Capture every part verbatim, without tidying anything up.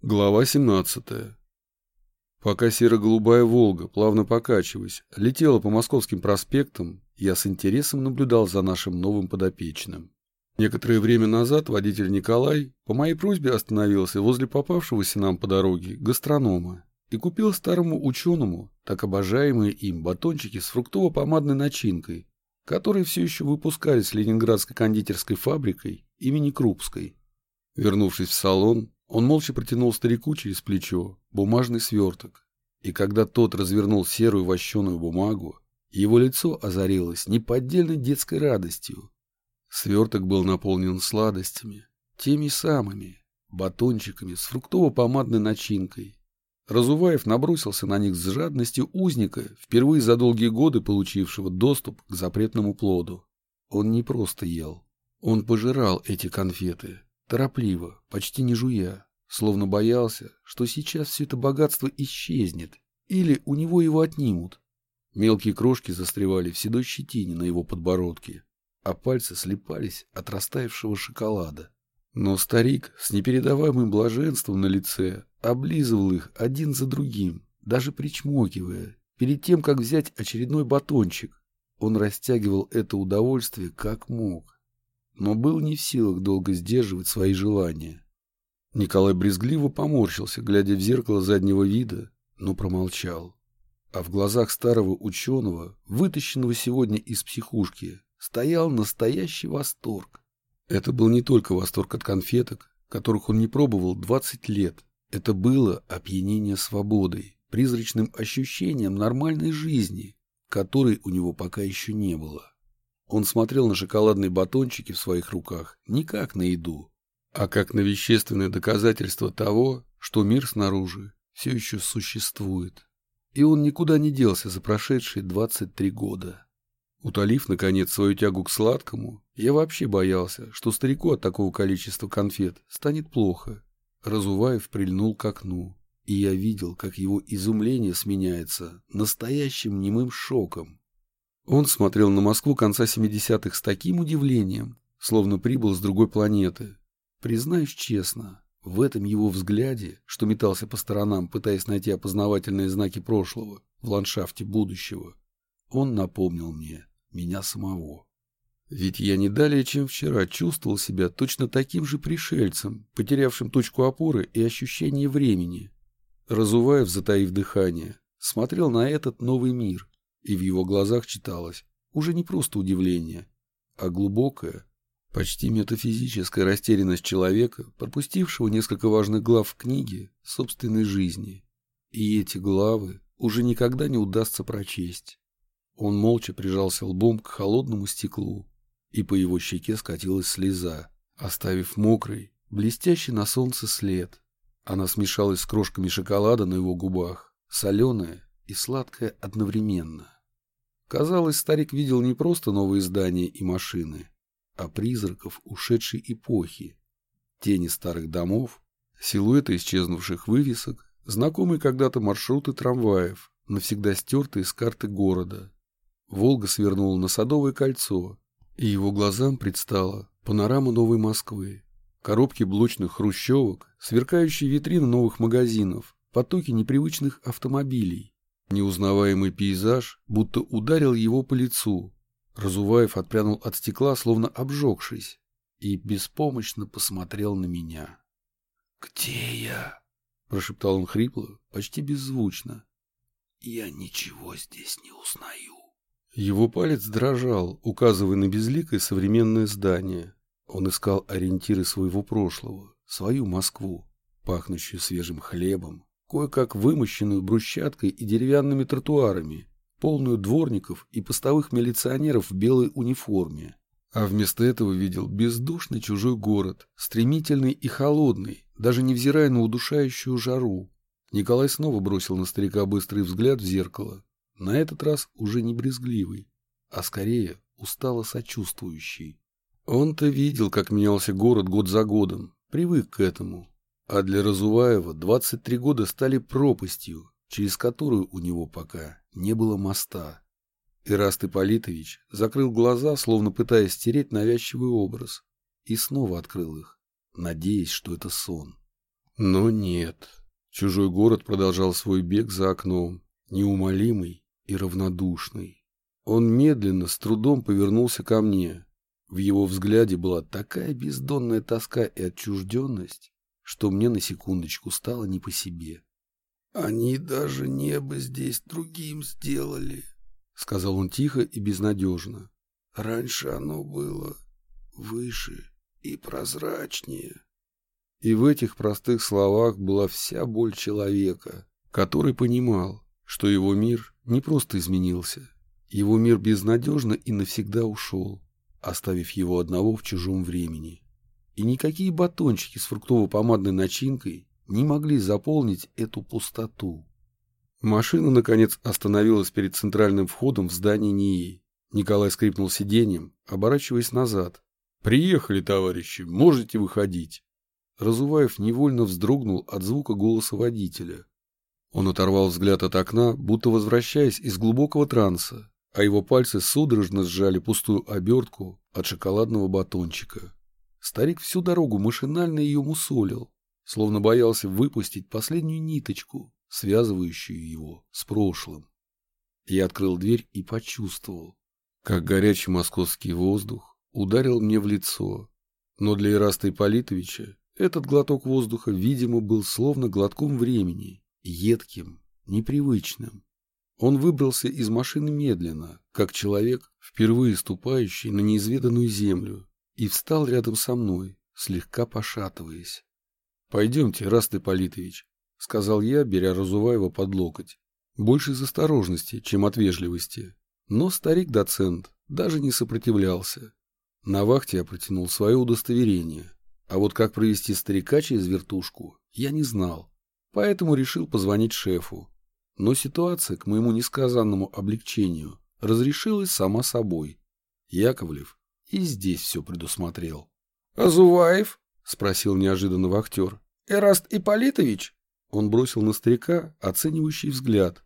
Глава семнадцатая. Пока серо-голубая «Волга», плавно покачиваясь, летела по московским проспектам, я с интересом наблюдал за нашим новым подопечным. Некоторое время назад водитель Николай по моей просьбе остановился возле попавшегося нам по дороге гастронома и купил старому ученому так обожаемые им батончики с фруктово-помадной начинкой, которые все еще выпускались ленинградской кондитерской фабрикой имени Крупской. Вернувшись в салон, он молча протянул старику через плечо бумажный сверток, и когда тот развернул серую вощеную бумагу, его лицо озарилось неподдельной детской радостью. Сверток был наполнен сладостями, теми самыми, батончиками с фруктово-помадной начинкой. Разуваев набросился на них с жадностью узника, впервые за долгие годы получившего доступ к запретному плоду. Он не просто ел, он пожирал эти конфеты. Торопливо, почти не жуя, словно боялся, что сейчас все это богатство исчезнет, или у него его отнимут. Мелкие крошки застревали в седой щетине на его подбородке, а пальцы слипались от растаявшего шоколада. Но старик с непередаваемым блаженством на лице облизывал их один за другим, даже причмокивая, перед тем, как взять очередной батончик. Он растягивал это удовольствие как мог, но был не в силах долго сдерживать свои желания. Николай брезгливо поморщился, глядя в зеркало заднего вида, но промолчал. А в глазах старого ученого, вытащенного сегодня из психушки, стоял настоящий восторг. Это был не только восторг от конфеток, которых он не пробовал двадцать лет. Это было опьянение свободой, призрачным ощущением нормальной жизни, которой у него пока еще не было. Он смотрел на шоколадные батончики в своих руках не как на еду, а как на вещественное доказательство того, что мир снаружи все еще существует. И он никуда не делся за прошедшие двадцать три года. Утолив, наконец, свою тягу к сладкому, я вообще боялся, что старику от такого количества конфет станет плохо. Разуваев прильнул к окну, и я видел, как его изумление сменяется настоящим немым шоком. Он смотрел на Москву конца семидесятых с таким удивлением, словно прибыл с другой планеты. Признаюсь честно, в этом его взгляде, что метался по сторонам, пытаясь найти опознавательные знаки прошлого в ландшафте будущего, он напомнил мне меня самого. Ведь я не далее, чем вчера, чувствовал себя точно таким же пришельцем, потерявшим точку опоры и ощущение времени. Разуваев, затаив дыхание, смотрел на этот новый мир, и в его глазах читалось уже не просто удивление, а глубокая, почти метафизическая растерянность человека, пропустившего несколько важных глав в книге собственной жизни. И эти главы уже никогда не удастся прочесть. Он молча прижался лбом к холодному стеклу, и по его щеке скатилась слеза, оставив мокрый, блестящий на солнце след. Она смешалась с крошками шоколада на его губах, соленая и сладкое одновременно. Казалось, старик видел не просто новые здания и машины, а призраков ушедшей эпохи, тени старых домов, силуэты исчезнувших вывесок, знакомые когда-то маршруты трамваев, навсегда стертые с карты города. Волга свернула на Садовое кольцо, и его глазам предстала панорама новой Москвы, коробки блочных хрущевок, сверкающие витрины новых магазинов, потоки непривычных автомобилей. Неузнаваемый пейзаж будто ударил его по лицу. Разуваев отпрянул от стекла, словно обжегшись, и беспомощно посмотрел на меня. «Где я?» – прошептал он хрипло, почти беззвучно. «Я ничего здесь не узнаю». Его палец дрожал, указывая на безликое современное здание. Он искал ориентиры своего прошлого, свою Москву, пахнущую свежим хлебом, кое-как вымощенную брусчаткой и деревянными тротуарами, полную дворников и постовых милиционеров в белой униформе. А вместо этого видел бездушный чужой город, стремительный и холодный, даже невзирая на удушающую жару. Николай снова бросил на старика быстрый взгляд в зеркало, на этот раз уже не брезгливый, а скорее устало сочувствующий. Он-то видел, как менялся город год за годом, привык к этому. А для Разуваева двадцать три года стали пропастью, через которую у него пока не было моста. Ираст Ипполитович закрыл глаза, словно пытаясь стереть навязчивый образ, и снова открыл их, надеясь, что это сон. Но нет. Чужой город продолжал свой бег за окном, неумолимый и равнодушный. Он медленно, с трудом повернулся ко мне. В его взгляде была такая бездонная тоска и отчужденность, что мне на секундочку стало не по себе. «Они даже небо здесь другим сделали», — сказал он тихо и безнадежно. «Раньше оно было выше и прозрачнее». И в этих простых словах была вся боль человека, который понимал, что его мир не просто изменился, его мир безнадежно и навсегда ушел, оставив его одного в чужом времени. И никакие батончики с фруктово-помадной начинкой не могли заполнить эту пустоту. Машина, наконец, остановилась перед центральным входом в здание НИИ. Николай скрипнул сиденьем, оборачиваясь назад. «Приехали, товарищи, можете выходить». Разуваев невольно вздрогнул от звука голоса водителя. Он оторвал взгляд от окна, будто возвращаясь из глубокого транса, а его пальцы судорожно сжали пустую обертку от шоколадного батончика. Старик всю дорогу машинально ее мусолил, словно боялся выпустить последнюю ниточку, связывающую его с прошлым. Я открыл дверь и почувствовал, как горячий московский воздух ударил мне в лицо. Но для Ираста Ипполитовича этот глоток воздуха, видимо, был словно глотком времени, едким, непривычным. Он выбрался из машины медленно, как человек, впервые ступающий на неизведанную землю, и встал рядом со мной, слегка пошатываясь. «Пойдемте, Ираст Ипполитович», — сказал я, беря Разуваева под локоть. Больше из осторожности, чем от вежливости. Но старик-доцент даже не сопротивлялся. На вахте я протянул свое удостоверение, а вот как провести старика через вертушку я не знал, поэтому решил позвонить шефу. Но ситуация, к моему несказанному облегчению, разрешилась сама собой. Яковлев и здесь все предусмотрел. «Разуваев?» — спросил неожиданно вахтер. «Эраст Ипполитович?» Он бросил на старика оценивающий взгляд.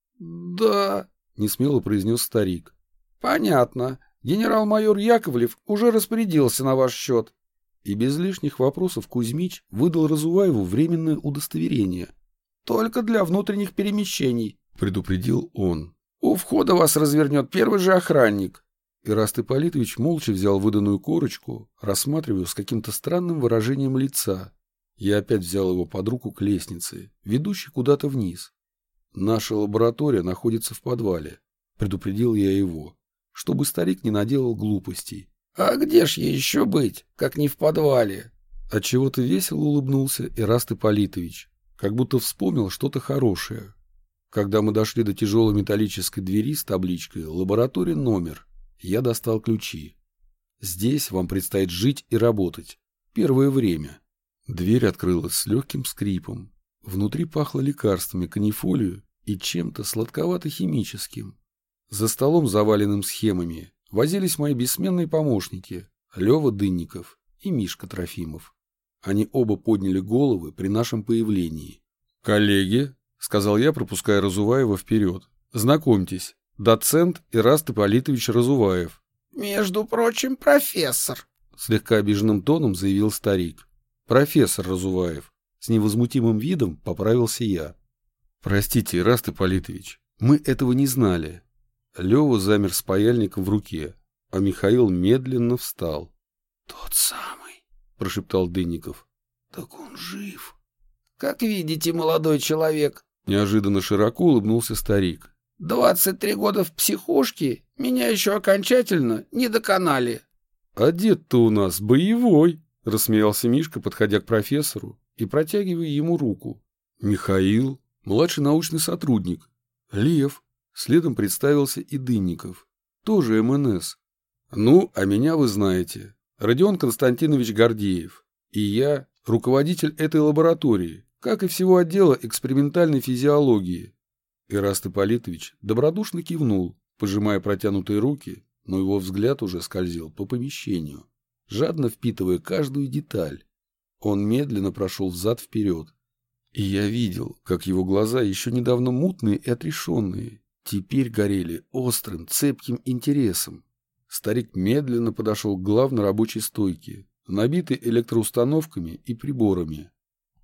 «Да», — несмело произнес старик. «Понятно. Генерал-майор Яковлев уже распорядился на ваш счет». И без лишних вопросов Кузьмич выдал Разуваеву временное удостоверение. «Только для внутренних перемещений», — предупредил он. «У входа вас развернет первый же охранник». Ираст Ипполитович молча взял выданную корочку, рассматривая с каким-то странным выражением лица. Я опять взял его под руку к лестнице, ведущей куда-то вниз. «Наша лаборатория находится в подвале», — предупредил я его, чтобы старик не наделал глупостей. «А где ж ей еще быть, как не в подвале?» Отчего-то весело улыбнулся Ираст Ипполитович, как будто вспомнил что-то хорошее. Когда мы дошли до тяжелой металлической двери с табличкой «Лаборатория номер», я достал ключи. «Здесь вам предстоит жить и работать. Первое время». Дверь открылась с легким скрипом. Внутри пахло лекарствами, канифолию и чем-то сладковато-химическим. За столом, заваленным схемами, возились мои бессменные помощники Лева Дынников и Мишка Трофимов. Они оба подняли головы при нашем появлении. «Коллеги», — сказал я, пропуская Разуваева вперед, — «знакомьтесь, доцент Ираст Ипполитович Разуваев». «Между прочим, профессор», — слегка обиженным тоном заявил старик. «Профессор Разуваев». С невозмутимым видом поправился я. «Простите, Ираст Ипполитович, мы этого не знали». Лева замер с паяльником в руке, а Михаил медленно встал. «Тот самый», — прошептал Дынников. «Так он жив». «Как видите, молодой человек», — неожиданно широко улыбнулся старик. «Двадцать три года в психушке меня еще окончательно не доконали». «А дед-то у нас боевой», — рассмеялся Мишка, подходя к профессору и протягивая ему руку. «Михаил, младший научный сотрудник. Лев». Следом представился и Дынников, тоже эм эн эс. «Ну, а меня вы знаете. Родион Константинович Гордеев. И я руководитель этой лаборатории, как и всего отдела экспериментальной физиологии». Ираст Ипполитович добродушно кивнул, пожимая протянутые руки, но его взгляд уже скользил по помещению, жадно впитывая каждую деталь. Он медленно прошел взад-вперед. И я видел, как его глаза, еще недавно мутные и отрешенные, теперь горели острым, цепким интересом. Старик медленно подошел к главной рабочей стойке, набитой электроустановками и приборами.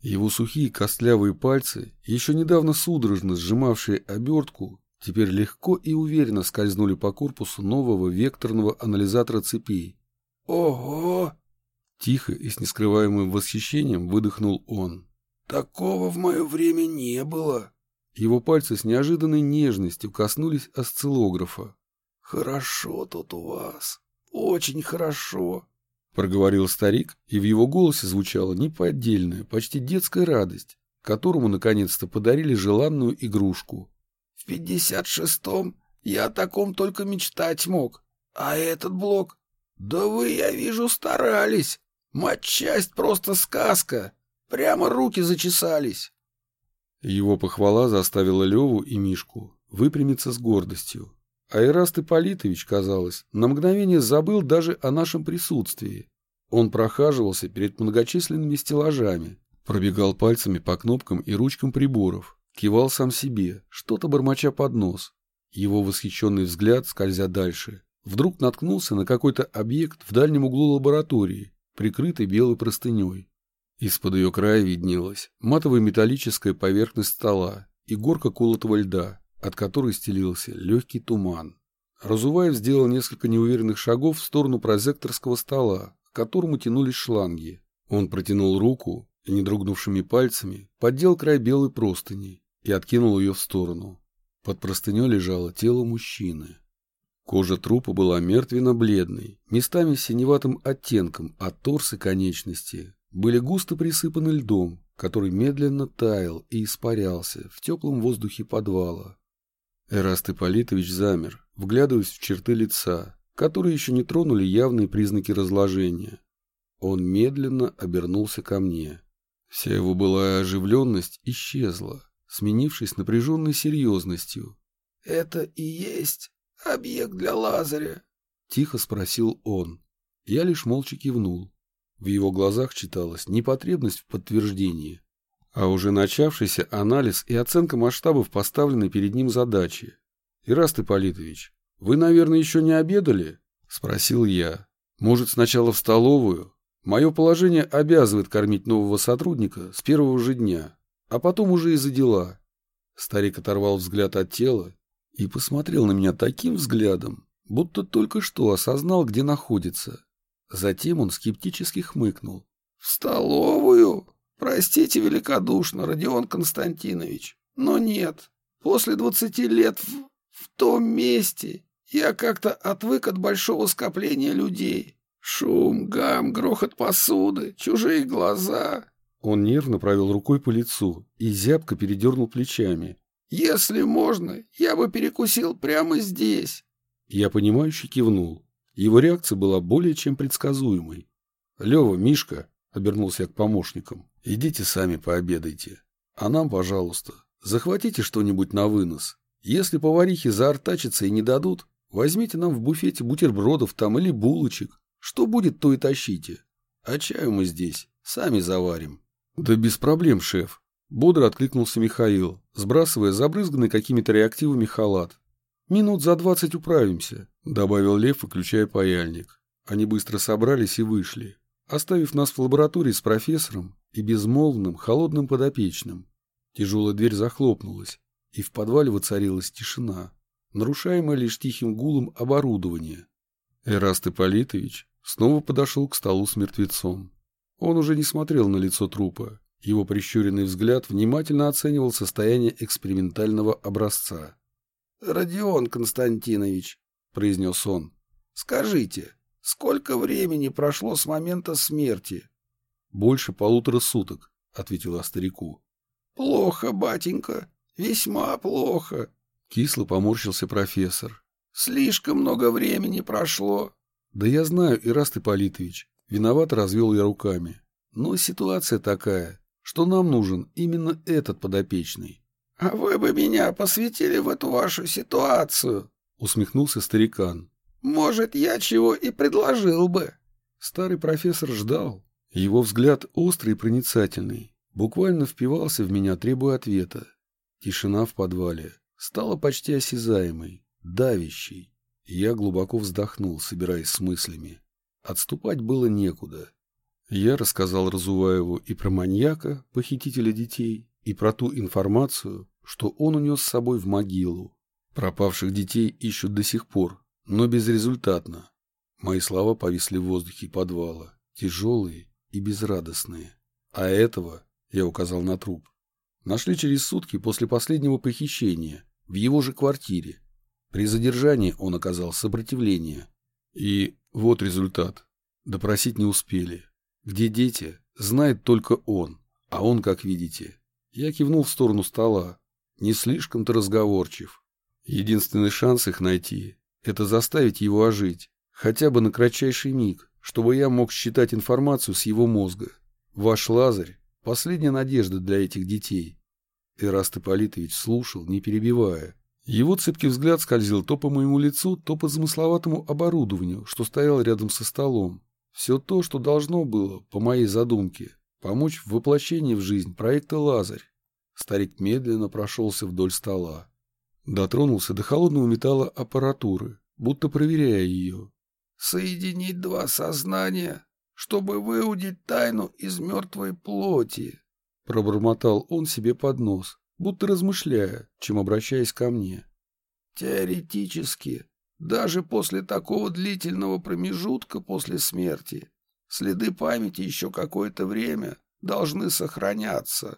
Его сухие костлявые пальцы, еще недавно судорожно сжимавшие обертку, теперь легко и уверенно скользнули по корпусу нового векторного анализатора цепей. «Ого!» — тихо и с нескрываемым восхищением выдохнул он. «Такого в мое время не было!» Его пальцы с неожиданной нежностью коснулись осциллографа. «Хорошо тут у вас, очень хорошо!» — проговорил старик, и в его голосе звучала неподдельная, почти детская радость, которому наконец-то подарили желанную игрушку. «В пятьдесят шестом я о таком только мечтать мог. А этот блок? Да вы, я вижу, старались. Матчасть просто сказка. Прямо руки зачесались». Его похвала заставила Леву и Мишку выпрямиться с гордостью. А Ираст Ипполитович, казалось, на мгновение забыл даже о нашем присутствии. Он прохаживался перед многочисленными стеллажами, пробегал пальцами по кнопкам и ручкам приборов, кивал сам себе, что-то бормоча под нос. Его восхищенный взгляд, скользя дальше, вдруг наткнулся на какой-то объект в дальнем углу лаборатории, прикрытый белой простыней. Из-под ее края виднелась матовая металлическая поверхность стола и горка колотого льда, от которой стелился легкий туман. Разуваев сделал несколько неуверенных шагов в сторону прозекторского стола, к которому тянулись шланги. Он протянул руку и, не дрогнувшими пальцами, поддел край белой простыни и откинул ее в сторону. Под простыней лежало тело мужчины. Кожа трупа была мертвенно-бледной, местами с синеватым оттенком, а торс и конечности были густо присыпаны льдом, который медленно таял и испарялся в теплом воздухе подвала. Эраст Ипполитович замер, вглядываясь в черты лица, которые еще не тронули явные признаки разложения. Он медленно обернулся ко мне. Вся его былая оживленность исчезла, сменившись напряженной серьезностью. «Это и есть объект для Лазаря?» — тихо спросил он. Я лишь молча кивнул. В его глазах читалась непотребность в подтверждении, а уже начавшийся анализ и оценка масштабов поставленной перед ним задачи. «Ираст Ипполитович, вы, наверное, еще не обедали?» — спросил я. «Может, сначала в столовую? Мое положение обязывает кормить нового сотрудника с первого же дня, а потом уже и за дела». Старик оторвал взгляд от тела и посмотрел на меня таким взглядом, будто только что осознал, где находится. Затем он скептически хмыкнул. «В столовую? Простите великодушно, Родион Константинович, но нет. После двадцати лет в, в том месте я как-то отвык от большого скопления людей. Шум, гам, грохот посуды, чужие глаза». Он нервно провел рукой по лицу и зябко передернул плечами. «Если можно, я бы перекусил прямо здесь». Я понимающе кивнул. Его реакция была более чем предсказуемой. «Лева, Мишка», — обернулся я к помощникам, — «идите сами пообедайте. А нам, пожалуйста, захватите что-нибудь на вынос. Если поварихи заортачатся и не дадут, возьмите нам в буфете бутербродов там или булочек. Что будет, то и тащите. А чаю мы здесь сами заварим». «Да без проблем, шеф», — бодро откликнулся Михаил, сбрасывая забрызганный какими-то реактивами халат. «Минут за двадцать управимся», — добавил Лев, выключая паяльник. Они быстро собрались и вышли, оставив нас в лаборатории с профессором и безмолвным, холодным подопечным. Тяжелая дверь захлопнулась, и в подвале воцарилась тишина, нарушаемая лишь тихим гулом оборудования. Эраст Ипполитович снова подошел к столу с мертвецом. Он уже не смотрел на лицо трупа. Его прищуренный взгляд внимательно оценивал состояние экспериментального образца. «Родион Константинович», — произнес он, — «скажите, сколько времени прошло с момента смерти?» «Больше полутора суток», — ответил я старику. «Плохо, батенька, весьма плохо», — кисло поморщился профессор. «Слишком много времени прошло». «Да я знаю, Ираст Ипполитович», — виновато развел я руками. «Но ситуация такая, что нам нужен именно этот подопечный». «А вы бы меня посвятили в эту вашу ситуацию», — усмехнулся старикан. «Может, я чего и предложил бы». Старый профессор ждал. Его взгляд острый и проницательный буквально впивался в меня, требуя ответа. Тишина в подвале стала почти осязаемой, давящей. Я глубоко вздохнул, собираясь с мыслями. Отступать было некуда. Я рассказал Разуваеву и про маньяка, похитителя детей, и про ту информацию, что он унес с собой в могилу. Пропавших детей ищут до сих пор, но безрезультатно. Мои слова повисли в воздухе подвала, тяжелые и безрадостные. А этого, я указал на труп, нашли через сутки после последнего похищения, в его же квартире. При задержании он оказал сопротивление. И вот результат. Допросить не успели. Где дети, знает только он, а он, как видите. Я кивнул в сторону стола. Не слишком-то разговорчив. Единственный шанс их найти — это заставить его ожить, хотя бы на кратчайший миг, чтобы я мог считать информацию с его мозга. Ваш Лазарь — последняя надежда для этих детей. Эраст Ипполитович слушал, не перебивая. Его цепкий взгляд скользил то по моему лицу, то по замысловатому оборудованию, что стояло рядом со столом. Все то, что должно было, по моей задумке, помочь в воплощении в жизнь проекта «Лазарь». Старик медленно прошелся вдоль стола. Дотронулся до холодного металла аппаратуры, будто проверяя ее. «Соединить два сознания, чтобы выудить тайну из мертвой плоти», — пробормотал он себе под нос, будто размышляя, чем обращаясь ко мне. «Теоретически, даже после такого длительного промежутка после смерти, следы памяти еще какое-то время должны сохраняться.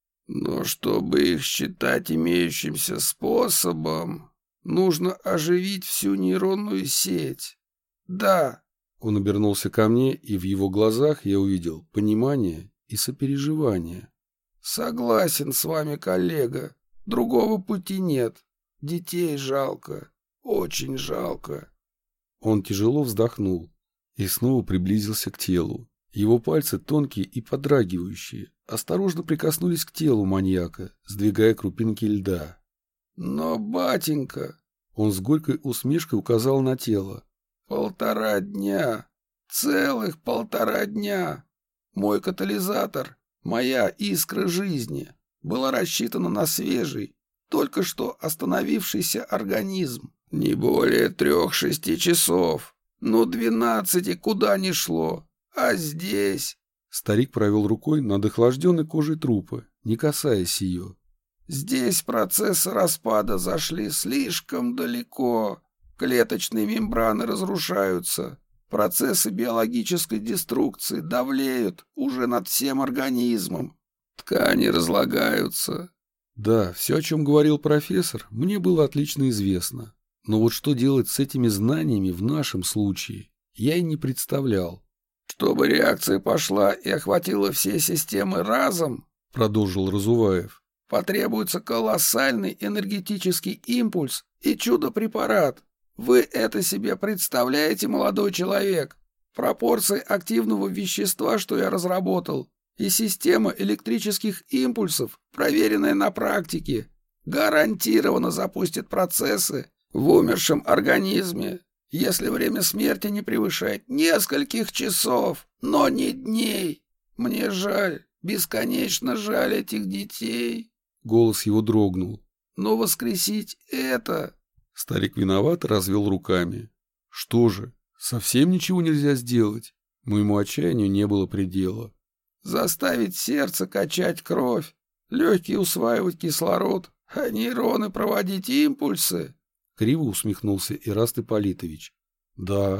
Но чтобы их считать имеющимся способом, нужно оживить всю нейронную сеть. Да». Он обернулся ко мне, и в его глазах я увидел понимание и сопереживание. «Согласен с вами, коллега. Другого пути нет. Детей жалко. Очень жалко». Он тяжело вздохнул и снова приблизился к телу. Его пальцы, тонкие и подрагивающие, осторожно прикоснулись к телу маньяка, сдвигая крупинки льда. «Но, батенька...» Он с горькой усмешкой указал на тело. «Полтора дня. Целых полтора дня. Мой катализатор, моя искра жизни, была рассчитана на свежий, только что остановившийся организм. Не более трех-шести часов. Ну, двенадцати куда ни шло. А здесь...» Старик провел рукой над охлажденной кожей трупа, не касаясь ее. «Здесь процессы распада зашли слишком далеко. Клеточные мембраны разрушаются. Процессы биологической деструкции давлеют уже над всем организмом. Ткани разлагаются». Да, все, о чем говорил профессор, мне было отлично известно. Но вот что делать с этими знаниями в нашем случае, я и не представлял. «Чтобы реакция пошла и охватила все системы разом, — продолжил Разуваев, — потребуется колоссальный энергетический импульс и чудо-препарат. Вы это себе представляете, молодой человек? Пропорции активного вещества, что я разработал, и система электрических импульсов, проверенная на практике, гарантированно запустит процессы в умершем организме, если время смерти не превышает нескольких часов, но не дней. Мне жаль, бесконечно жаль этих детей». Голос его дрогнул. «Но воскресить это...» Старик виновато развел руками. «Что же, совсем ничего нельзя сделать?» Моему отчаянию не было предела. «Заставить сердце качать кровь, легкие усваивать кислород, а нейроны проводить импульсы?» Криво усмехнулся Эраст Ипполитович. «Да».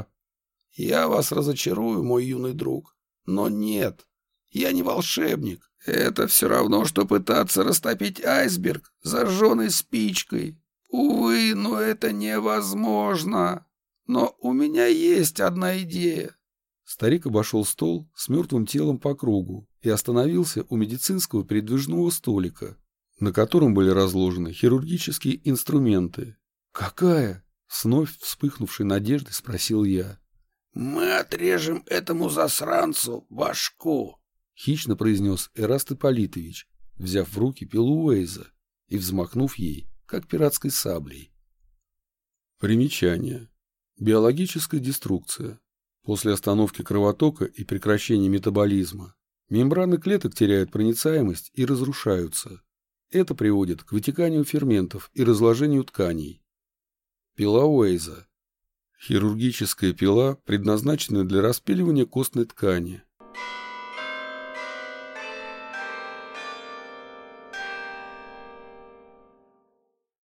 «Я вас разочарую, мой юный друг, но нет, я не волшебник. Это все равно, что пытаться растопить айсберг зажженной спичкой. Увы, но это невозможно. Но у меня есть одна идея». Старик обошел стол с мертвым телом по кругу и остановился у медицинского передвижного столика, на котором были разложены хирургические инструменты. «Какая?» — с вновь вспыхнувшей надеждой спросил я. «Мы отрежем этому засранцу башку», — хищно произнес Эраст Ипполитович, взяв в руки пилу Уэйза и взмахнув ей, как пиратской саблей. Примечание. Биологическая деструкция. После остановки кровотока и прекращения метаболизма мембраны клеток теряют проницаемость и разрушаются. Это приводит к вытеканию ферментов и разложению тканей. Пила Уэйза. Хирургическая пила, предназначенная для распиливания костной ткани.